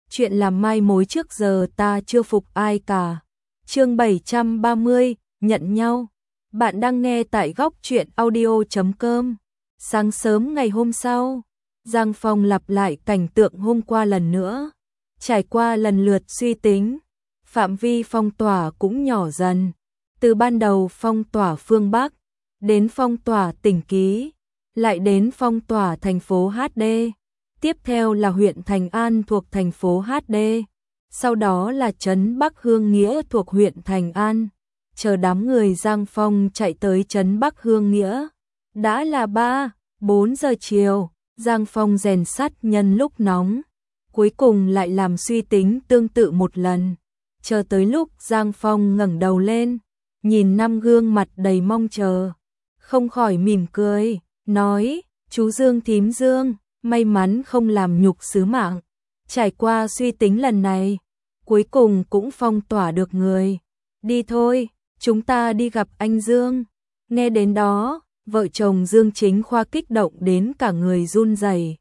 chuyện làm mai mối trước giờ ta chưa phục ai cả. Chương 730, nhận nhau. Bạn đang nghe tại góc truyện audio.com. Sáng sớm ngày hôm sau, Giang Phong lặp lại cảnh tượng hôm qua lần nữa. Trải qua lần lượt suy tính, phạm vi phong tỏa cũng nhỏ dần. Từ ban đầu phong tỏa phương Bắc, đến phong tỏa tỉnh Ký, lại đến phong tỏa thành phố HD. Tiếp theo là huyện Thành An thuộc thành phố HD. Sau đó là trấn Bắc Hương Nghĩa thuộc huyện Thành An. Chờ đám người Giang Phong chạy tới trấn Bắc Hương Nghĩa. Đã là 3-4 giờ chiều, Giang Phong rèn sắt nhân lúc nóng. Cuối cùng lại làm suy tính tương tự một lần. Chờ tới lúc Giang Phong ngẩng đầu lên, nhìn 5 gương mặt đầy mong chờ. Không khỏi mỉm cười, nói, chú Dương thím Dương, may mắn không làm nhục sứ mạng. Trải qua suy tính lần này, cuối cùng cũng phong tỏa được người. Đi thôi, chúng ta đi gặp anh Dương. Nghe đến đó, vợ chồng Dương Chính Khoa kích động đến cả người run rẩy.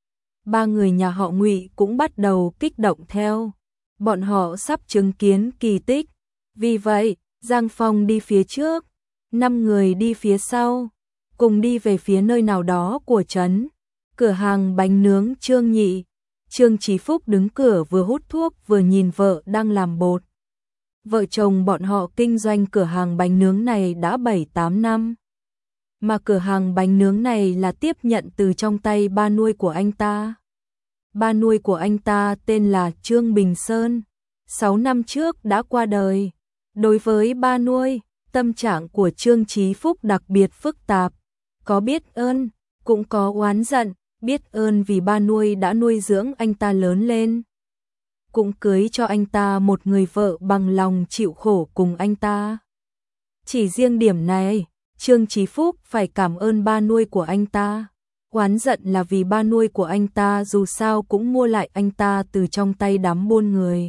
Ba người nhà họ Ngụy cũng bắt đầu kích động theo. Bọn họ sắp chứng kiến kỳ tích. Vì vậy, Giang Phong đi phía trước, 5 người đi phía sau, cùng đi về phía nơi nào đó của trấn. Cửa hàng bánh nướng Trương Nhị. Trương Chí Phúc đứng cửa vừa hút thuốc vừa nhìn vợ đang làm bột. Vợ chồng bọn họ kinh doanh cửa hàng bánh nướng này đã 7-8 năm. Mà cửa hàng bánh nướng này là tiếp nhận từ trong tay ba nuôi của anh ta. Ba nuôi của anh ta tên là Trương Bình Sơn, 6 năm trước đã qua đời. Đối với ba nuôi, tâm trạng của Trương Chí Phúc đặc biệt phức tạp. Có biết ơn, cũng có oán giận. Biết ơn vì ba nuôi đã nuôi dưỡng anh ta lớn lên, cũng cưới cho anh ta một người vợ bằng lòng chịu khổ cùng anh ta. Chỉ riêng điểm này, Trương Chí Phúc phải cảm ơn ba nuôi của anh ta. Oán giận là vì ba nuôi của anh ta dù sao cũng mua lại anh ta từ trong tay đám buôn người.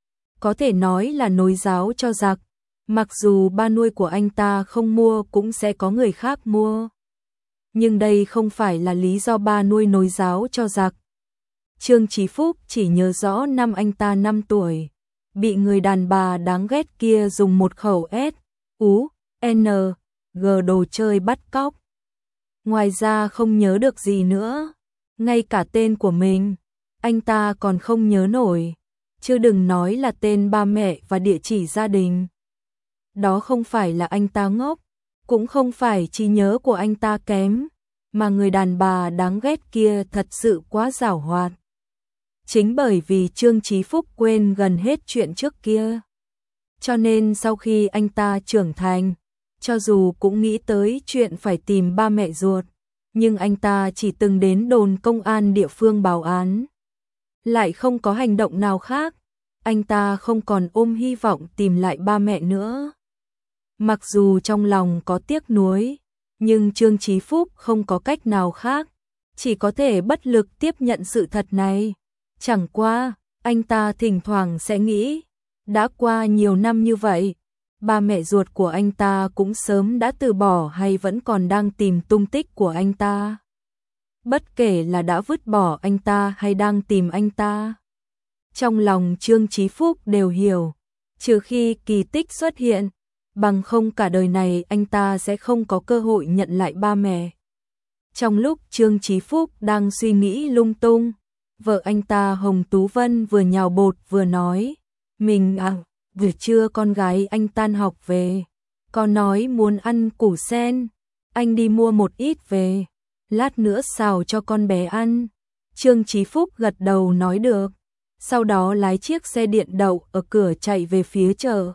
Có thể nói là nối giáo cho giặc, mặc dù ba nuôi của anh ta không mua cũng sẽ có người khác mua. Nhưng đây không phải là lý do ba nuôi nối giáo cho giặc. Trương Chí Phúc chỉ nhớ rõ năm anh ta 5 tuổi, bị người đàn bà đáng ghét kia dùng một khẩu S.U.N.G đồ chơi bắt cóc. Ngoài ra không nhớ được gì nữa, ngay cả tên của mình, anh ta còn không nhớ nổi, chứ đừng nói là tên ba mẹ và địa chỉ gia đình. Đó không phải là anh ta ngốc, cũng không phải trí nhớ của anh ta kém, mà người đàn bà đáng ghét kia thật sự quá giảo hoạt. Chính bởi vì Trương Chí Phúc quên gần hết chuyện trước kia, cho nên sau khi anh ta trưởng thành, cho dù cũng nghĩ tới chuyện phải tìm ba mẹ ruột, nhưng anh ta chỉ từng đến đồn công an địa phương báo án, lại không có hành động nào khác. Anh ta không còn ôm hy vọng tìm lại ba mẹ nữa. Mặc dù trong lòng có tiếc nuối, nhưng Trương Chí Phúc không có cách nào khác, chỉ có thể bất lực tiếp nhận sự thật này. Chẳng qua, anh ta thỉnh thoảng sẽ nghĩ, đã qua nhiều năm như vậy, ba mẹ ruột của anh ta cũng sớm đã từ bỏ hay vẫn còn đang tìm tung tích của anh ta. Bất kể là đã vứt bỏ anh ta hay đang tìm anh ta. Trong lòng Trương Chí Phúc đều hiểu, trừ khi kỳ tích xuất hiện, bằng không cả đời này anh ta sẽ không có cơ hội nhận lại ba mẹ. Trong lúc Trương Chí Phúc đang suy nghĩ lung tung, vợ anh ta Hồng Tú Vân vừa nhào bột vừa nói, mình vừa trưa con gái anh tan học về, con nói muốn ăn củ sen, anh đi mua một ít về, lát nữa xào cho con bé ăn. Trương Chí Phúc gật đầu nói được, sau đó lái chiếc xe điện đậu ở cửa chạy về phía chợ.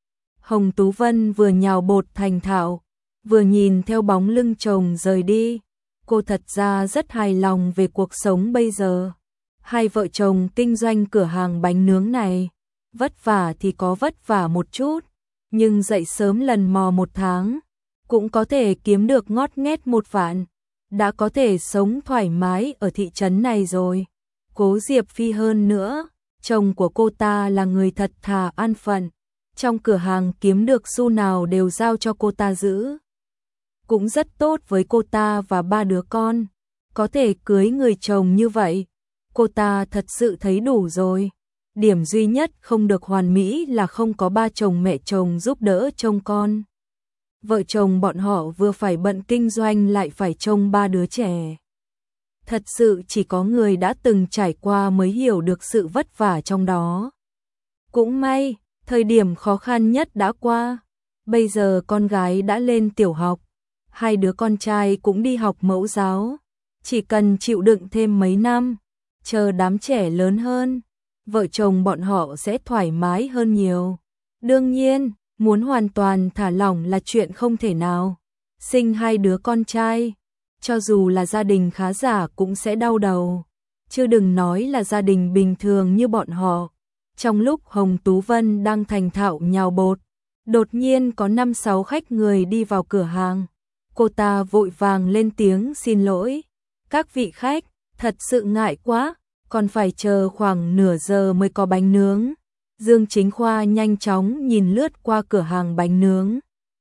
Hồng Tú Vân vừa nhào bột thành thạo, vừa nhìn theo bóng lưng chồng rời đi. Cô thật ra rất hài lòng về cuộc sống bây giờ. Hai vợ chồng kinh doanh cửa hàng bánh nướng này, vất vả thì có vất vả một chút, nhưng dậy sớm lần mò 1 tháng, cũng có thể kiếm được ngót nghét 1 vạn, đã có thể sống thoải mái ở thị trấn này rồi. Cố Diệp Phi hơn nữa, chồng của cô ta là người thật thà an phận. Trong cửa hàng kiếm được xu nào đều giao cho cô ta giữ. Cũng rất tốt với cô ta và 3 đứa con. Có thể cưới người chồng như vậy, Cô ta thật sự thấy đủ rồi. Điểm duy nhất không được hoàn mỹ là không có ba chồng mẹ chồng giúp đỡ trông con. Vợ chồng bọn họ vừa phải bận kinh doanh lại phải trông ba đứa trẻ. Thật sự chỉ có người đã từng trải qua mới hiểu được sự vất vả trong đó. Cũng may, thời điểm khó khăn nhất đã qua. Bây giờ con gái đã lên tiểu học, hai đứa con trai cũng đi học mẫu giáo. Chỉ cần chịu đựng thêm mấy năm, chờ đám trẻ lớn hơn, vợ chồng bọn họ sẽ thoải mái hơn nhiều. Đương nhiên, muốn hoàn toàn thả lỏng là chuyện không thể nào. Sinh hai đứa con trai, cho dù là gia đình khá giả cũng sẽ đau đầu. Chứ đừng nói là gia đình bình thường như bọn họ. Trong lúc Hồng Tú Vân đang thành thạo nhào bột, đột nhiên có 5-6 khách người đi vào cửa hàng. Cô ta vội vàng lên tiếng xin lỗi. Các vị khách, thật sự ngại quá, còn phải chờ khoảng nửa giờ mới có bánh nướng. Dương Chính Khoa nhanh chóng nhìn lướt qua cửa hàng bánh nướng.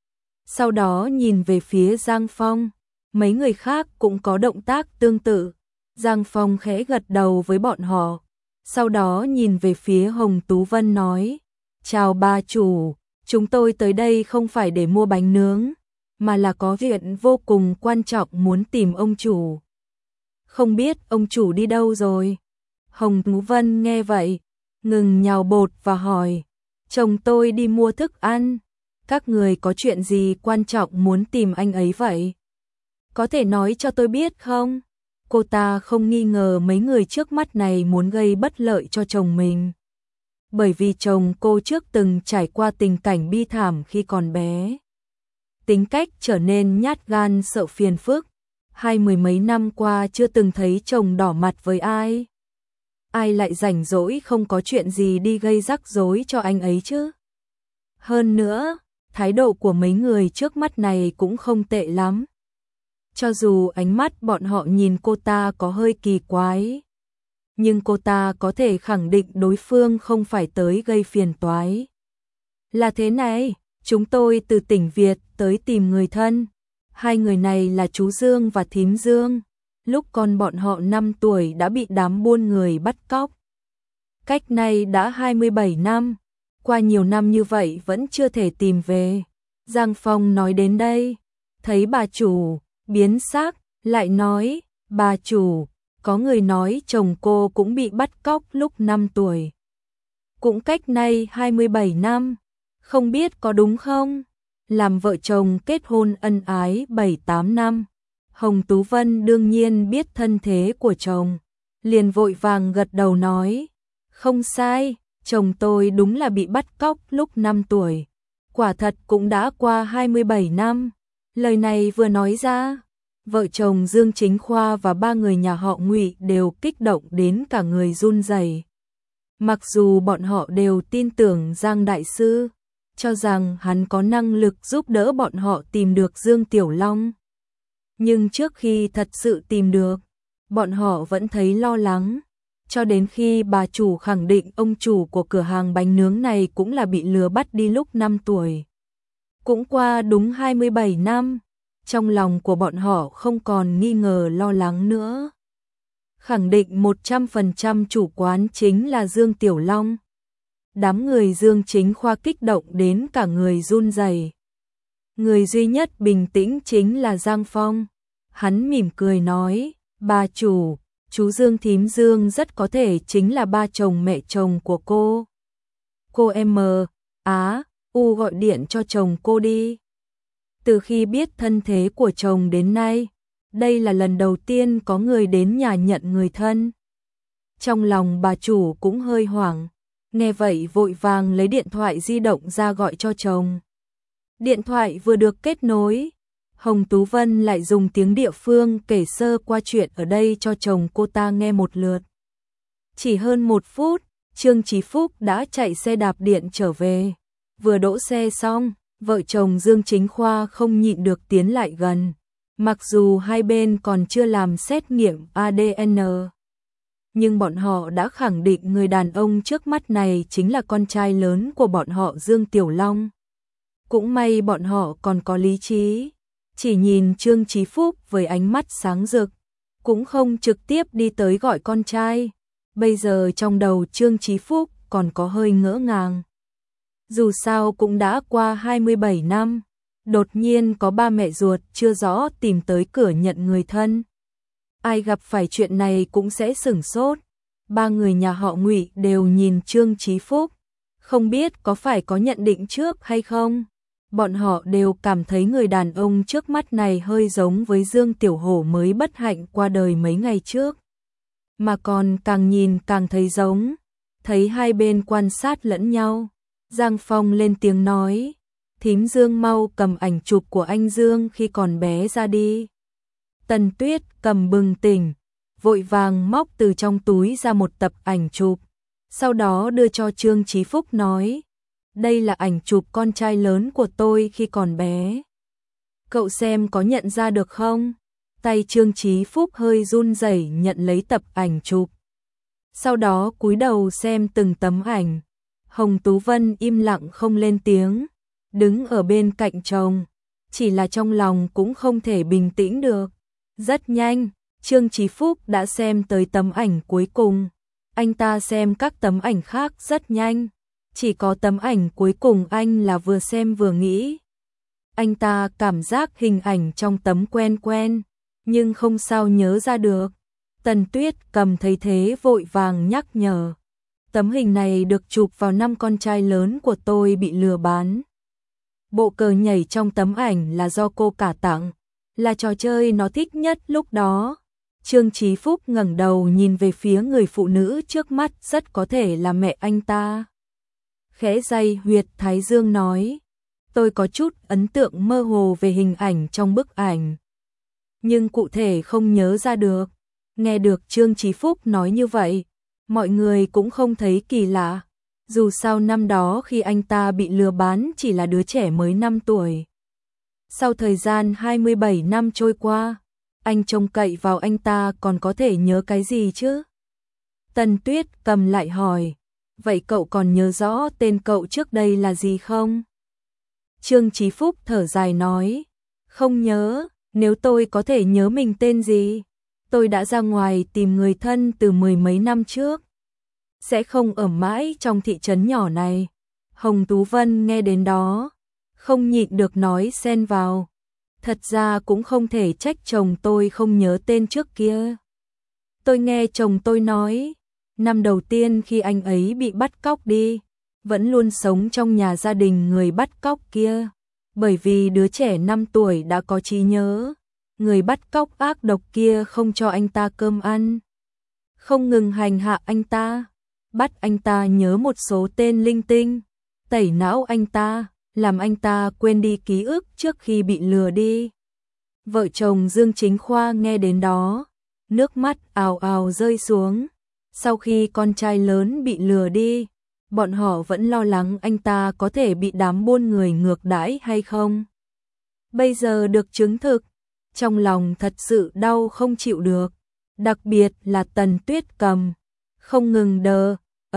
Sau đó nhìn về phía Giang Phong, mấy người khác cũng có động tác tương tự. Giang Phong khẽ gật đầu với bọn họ, sau đó nhìn về phía Hồng Tú Vân nói: "Chào bà chủ, chúng tôi tới đây không phải để mua bánh nướng, mà là có việc vô cùng quan trọng muốn tìm ông chủ. Không biết ông chủ đi đâu rồi?" Hồng Tú Vân nghe vậy, ngừng nhào bột và hỏi: "Chồng tôi đi mua thức ăn. Các người có chuyện gì quan trọng muốn tìm anh ấy vậy? Có thể nói cho tôi biết không?" Cô ta không nghi ngờ mấy người trước mắt này muốn gây bất lợi cho chồng mình. Bởi vì chồng cô trước từng trải qua tình cảnh bi thảm khi còn bé. Tính cách trở nên nhát gan sợ phiền phức. 20 mấy năm qua chưa từng thấy chồng đỏ mặt với ai. Ai lại rảnh rỗi không có chuyện gì đi gây rắc rối cho anh ấy chứ? Hơn nữa, thái độ của mấy người trước mắt này cũng không tệ lắm. Cho dù ánh mắt bọn họ nhìn cô ta có hơi kỳ quái, nhưng cô ta có thể khẳng định đối phương không phải tới gây phiền toái. Là thế này, chúng tôi từ tỉnh Việt tới tìm người thân. Hai người này là chú Dương và thím Dương. Lúc con bọn họ 5 tuổi đã bị đám buôn người bắt cóc. Cách này đã 27 năm. Qua nhiều năm như vậy vẫn chưa thể tìm về. Giang Phong nói đến đây, thấy bà chủ biến sắc, lại nói: "Bà chủ, có người nói chồng cô cũng bị bắt cóc lúc 5 tuổi. Cũng cách nay 27 năm, không biết có đúng không?" Làm vợ chồng kết hôn ân ái 7-8 năm, Hồng Tú Vân đương nhiên biết thân thế của chồng, liền vội vàng gật đầu nói: "Không sai, chồng tôi đúng là bị bắt cóc lúc 5 tuổi. Quả thật cũng đã qua 27 năm. Lời này vừa nói ra, vợ chồng Dương Chính Khoa và ba người nhà họ Ngụy đều kích động đến cả người run rẩy. Mặc dù bọn họ đều tin tưởng Giang đại sư, cho rằng hắn có năng lực giúp đỡ bọn họ tìm được Dương Tiểu Long. Nhưng trước khi thật sự tìm được, bọn họ vẫn thấy lo lắng, cho đến khi bà chủ khẳng định ông chủ của cửa hàng bánh nướng này cũng là bị lừa bắt đi lúc 5 tuổi. Cũng qua đúng 27 năm, trong lòng của bọn họ không còn nghi ngờ lo lắng nữa. Khẳng định 100% chủ quán chính là Dương Tiểu Long. Đám người Dương Chính Khoa kích động đến cả người run rẩy. Người duy nhất bình tĩnh chính là Giang Phong. Hắn mỉm cười nói: "Bà chủ, chú Dương thím Dương rất có thể chính là ba chồng mẹ chồng của cô. Cô U gọi điện cho chồng cô đi." Từ khi biết thân thế của chồng đến nay, đây là lần đầu tiên có người đến nhà nhận người thân. Trong lòng bà chủ cũng hơi hoảng, nghe vậy vội vàng lấy điện thoại di động ra gọi cho chồng. Điện thoại vừa được kết nối, Hồng Tú Vân lại dùng tiếng địa phương kể sơ qua chuyện ở đây cho chồng cô ta nghe một lượt. Chỉ hơn 1 phút, Trương Chí Phúc đã chạy xe đạp điện trở về. Vừa đỗ xe xong, vợ chồng Dương Chính Khoa không nhịn được tiến lại gần. Mặc dù hai bên còn chưa làm xét nghiệm ADN, nhưng bọn họ đã khẳng định người đàn ông trước mắt này chính là con trai lớn của bọn họ Dương Tiểu Long. Cũng may bọn họ còn có lý trí, chỉ nhìn Trương Chí Phúc với ánh mắt sáng rực, cũng không trực tiếp đi tới gọi con trai, Bây giờ trong đầu Trương Chí Phúc còn có hơi ngỡ ngàng. Dù sao cũng đã qua 27 năm, đột nhiên có ba mẹ ruột chưa rõ tìm tới cửa nhận người thân. Ai gặp phải chuyện này cũng sẽ sửng sốt. Ba người nhà họ Ngụy đều nhìn Trương Chí Phúc, không biết có phải có nhận định trước hay không. Bọn họ đều cảm thấy người đàn ông trước mắt này hơi giống với Dương Tiểu Hổ mới bất hạnh qua đời mấy ngày trước. Mà còn càng nhìn càng thấy giống. Thấy hai bên quan sát lẫn nhau, Giang Phong lên tiếng nói, thím Dương mau cầm ảnh chụp của anh Dương khi còn bé ra đi. Tần Tuyết cầm bừng tỉnh, vội vàng móc từ trong túi ra một tập ảnh chụp, sau đó đưa cho Trương Chí Phúc nói, đây là ảnh chụp con trai lớn của tôi khi còn bé. Cậu xem có nhận ra được không? Tay Trương Chí Phúc hơi run rẩy nhận lấy tập ảnh chụp. Sau đó cúi đầu xem từng tấm ảnh. Hồng Tú Vân im lặng không lên tiếng, đứng ở bên cạnh chồng, chỉ là trong lòng cũng không thể bình tĩnh được. Rất nhanh, Trương Chí Phúc đã xem tới tấm ảnh cuối cùng. Anh ta xem các tấm ảnh khác rất nhanh, chỉ có tấm ảnh cuối cùng anh là vừa xem vừa nghĩ. Anh ta cảm giác hình ảnh trong tấm quen quen, nhưng không sao nhớ ra được. Tần Tuyết cầm thấy thế vội vàng nhắc nhở. Tấm hình này được chụp vào năm con trai lớn của tôi bị lừa bán. Bộ cờ nhảy trong tấm ảnh là do cô cả tặng, là trò chơi nó thích nhất lúc đó. Trương Chí Phúc ngẩng đầu nhìn về phía người phụ nữ trước mắt, rất có thể là mẹ anh ta. Khẽ day huyệt thái dương nói, tôi có chút ấn tượng mơ hồ về hình ảnh trong bức ảnh, nhưng cụ thể không nhớ ra được. Nghe được Trương Chí Phúc nói như vậy, mọi người cũng không thấy kỳ lạ. Dù sao năm đó khi anh ta bị lừa bán chỉ là đứa trẻ mới 5 tuổi. Sau thời gian 27 năm trôi qua, anh trông cậy vào anh ta còn có thể nhớ cái gì chứ? Tần Tuyết cầm lại hỏi, vậy cậu còn nhớ rõ tên cậu trước đây là gì không? Trương Chí Phúc thở dài nói, không nhớ, nếu tôi có thể nhớ mình tên gì, tôi đã ra ngoài tìm người thân từ mười mấy năm trước. Sẽ không ở mãi trong thị trấn nhỏ này. Hồng Tú Vân nghe đến đó, không nhịn được nói xen vào. Thật ra cũng không thể trách chồng tôi không nhớ tên trước kia. Tôi nghe chồng tôi nói, năm đầu tiên khi anh ấy bị bắt cóc đi, vẫn luôn sống trong nhà gia đình người bắt cóc kia. Bởi vì đứa trẻ 5 tuổi đã có trí nhớ, người bắt cóc ác độc kia không cho anh ta cơm ăn, không ngừng hành hạ anh ta, bắt anh ta nhớ một số tên linh tinh, tẩy não anh ta, làm anh ta quên đi ký ức trước khi bị lừa đi. Vợ chồng Dương Chính Khoa nghe đến đó, nước mắt ào ào rơi xuống. Sau khi con trai lớn bị lừa đi, bọn họ vẫn lo lắng anh ta có thể bị đám buôn người ngược đãi hay không. Bây giờ được chứng thực, trong lòng thật sự đau không chịu được, đặc biệt là Tần Tuyết cầm, không ngừng đờ,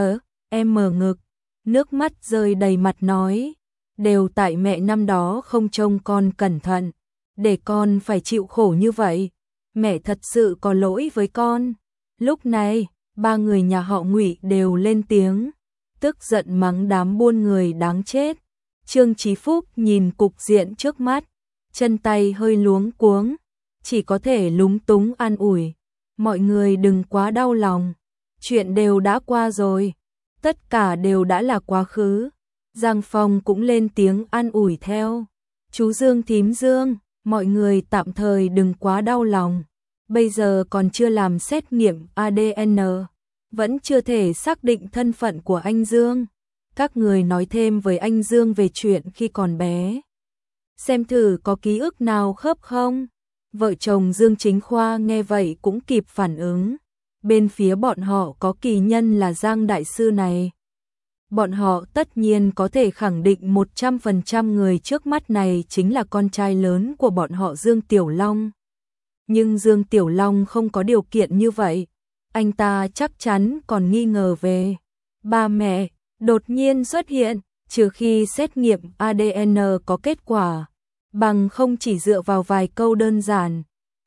em mở ngực, nước mắt rơi đầy mặt nói, đều tại mẹ năm đó không trông con cẩn thận, để con phải chịu khổ như vậy, mẹ thật sự có lỗi với con. Lúc này, ba người nhà họ Ngụy đều lên tiếng, tức giận mắng đám buôn người đáng chết. Trương Chí Phúc nhìn cục diện trước mắt, chân tay hơi luống cuống, chỉ có thể lúng túng an ủi, mọi người đừng quá đau lòng, chuyện đều đã qua rồi, tất cả đều đã là quá khứ. Giang Phong cũng lên tiếng an ủi theo, chú Dương thím Dương, mọi người tạm thời đừng quá đau lòng, bây giờ còn chưa làm xét nghiệm ADN, vẫn chưa thể xác định thân phận của anh Dương. Các người nói thêm với anh Dương về chuyện khi còn bé, xem thử có ký ức nào khớp không. Vợ chồng Dương Chính Khoa nghe vậy cũng kịp phản ứng, bên phía bọn họ có kỳ nhân là Giang Đại Sư này. Bọn họ tất nhiên có thể khẳng định 100% người trước mắt này chính là con trai lớn của bọn họ Dương Tiểu Long. Nhưng Dương Tiểu Long không có điều kiện như vậy, anh ta chắc chắn còn nghi ngờ về ba mẹ đột nhiên xuất hiện, trừ khi xét nghiệm ADN có kết quả, bằng không chỉ dựa vào vài câu đơn giản,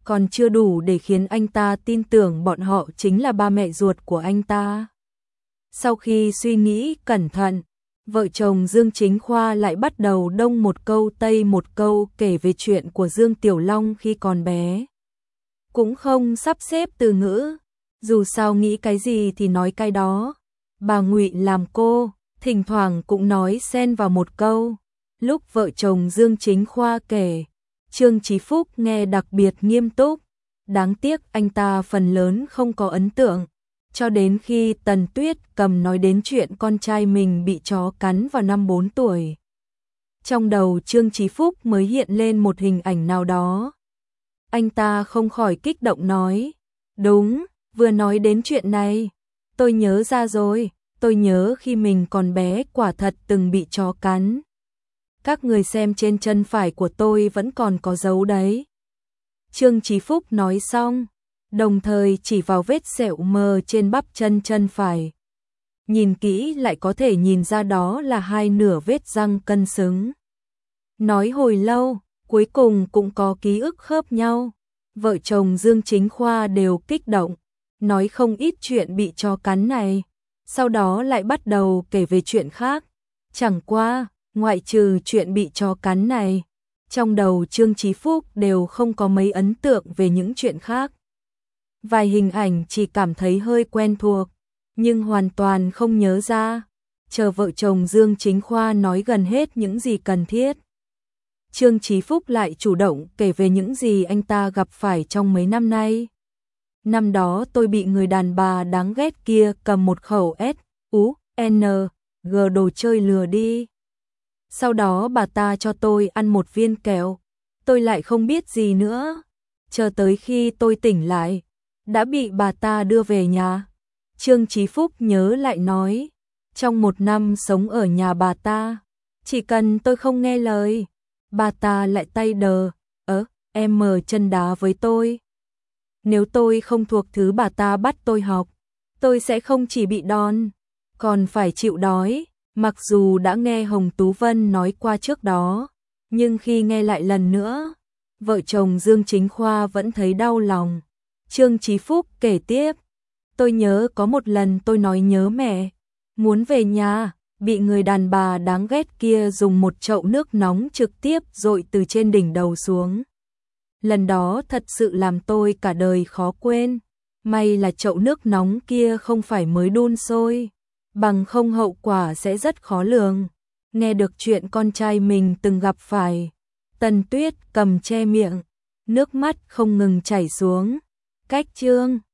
còn chưa đủ để khiến anh ta tin tưởng bọn họ chính là ba mẹ ruột của anh ta. Sau khi suy nghĩ cẩn thận, vợ chồng Dương Chính Khoa lại bắt đầu đông một câu tây một câu kể về chuyện của Dương Tiểu Long khi còn bé. Cũng không sắp xếp từ ngữ, dù sao nghĩ cái gì thì nói cái đó. Bà Ngụy làm cô, thỉnh thoảng cũng nói xen vào một câu. Lúc vợ chồng Dương Chính Khoa kể, Trương Chí Phúc nghe đặc biệt nghiêm túc. Đáng tiếc anh ta phần lớn không có ấn tượng. Cho đến khi Tần Tuyết Cầm nói đến chuyện con trai mình bị chó cắn vào năm 4 tuổi. Trong đầu Trương Chí Phúc mới hiện lên một hình ảnh nào đó. Anh ta không khỏi kích động nói, đúng, vừa nói đến chuyện này, tôi nhớ ra rồi, tôi nhớ khi mình còn bé quả thật từng bị chó cắn. Các người xem trên chân phải của tôi vẫn còn có dấu đấy. Trương Chí Phúc nói xong, đồng thời chỉ vào vết sẹo mờ trên bắp chân phải. Nhìn kỹ lại có thể nhìn ra đó là hai nửa vết răng cân xứng. Nói hồi lâu, cuối cùng cũng có ký ức khớp nhau. Vợ chồng Dương Chính Khoa đều kích động, nói không ít chuyện bị chó cắn này. Sau đó lại bắt đầu kể về chuyện khác. Chẳng qua, ngoại trừ chuyện bị chó cắn này, trong đầu Trương Chí Phúc đều không có mấy ấn tượng về những chuyện khác. Vài hình ảnh chỉ cảm thấy hơi quen thuộc, nhưng hoàn toàn không nhớ ra. Chờ vợ chồng Dương Chính Khoa nói gần hết những gì cần thiết, Trương Chí Phúc lại chủ động kể về những gì anh ta gặp phải trong mấy năm nay. Năm đó tôi bị người đàn bà đáng ghét kia cầm một khẩu S.U.N.G đồ chơi lừa đi. Sau đó bà ta cho tôi ăn một viên kẹo, tôi lại không biết gì nữa. Chờ tới khi tôi tỉnh lại, đã bị bà ta đưa về nhà. Trương Chí Phúc nhớ lại nói, trong một năm sống ở nhà bà ta, chỉ cần tôi không nghe lời, bà ta lại tay đờ, em mở chân đá với tôi. Nếu tôi không thuộc thứ bà ta bắt tôi học, tôi sẽ không chỉ bị đòn, còn phải chịu đói. Mặc dù đã nghe Hồng Tú Vân nói qua trước đó, nhưng khi nghe lại lần nữa, vợ chồng Dương Chính Khoa vẫn thấy đau lòng. Trương Chí Phúc kể tiếp, tôi nhớ có một lần tôi nói nhớ mẹ, muốn về nhà, bị người đàn bà đáng ghét kia dùng một chậu nước nóng trực tiếp dội từ trên đỉnh đầu xuống. Lần đó thật sự làm tôi cả đời khó quên. May là chậu nước nóng kia không phải mới đun sôi, bằng không hậu quả sẽ rất khó lường. Nghe được chuyện con trai mình từng gặp phải, Tần Tuyết Cầm che miệng, nước mắt không ngừng chảy xuống. Cách chương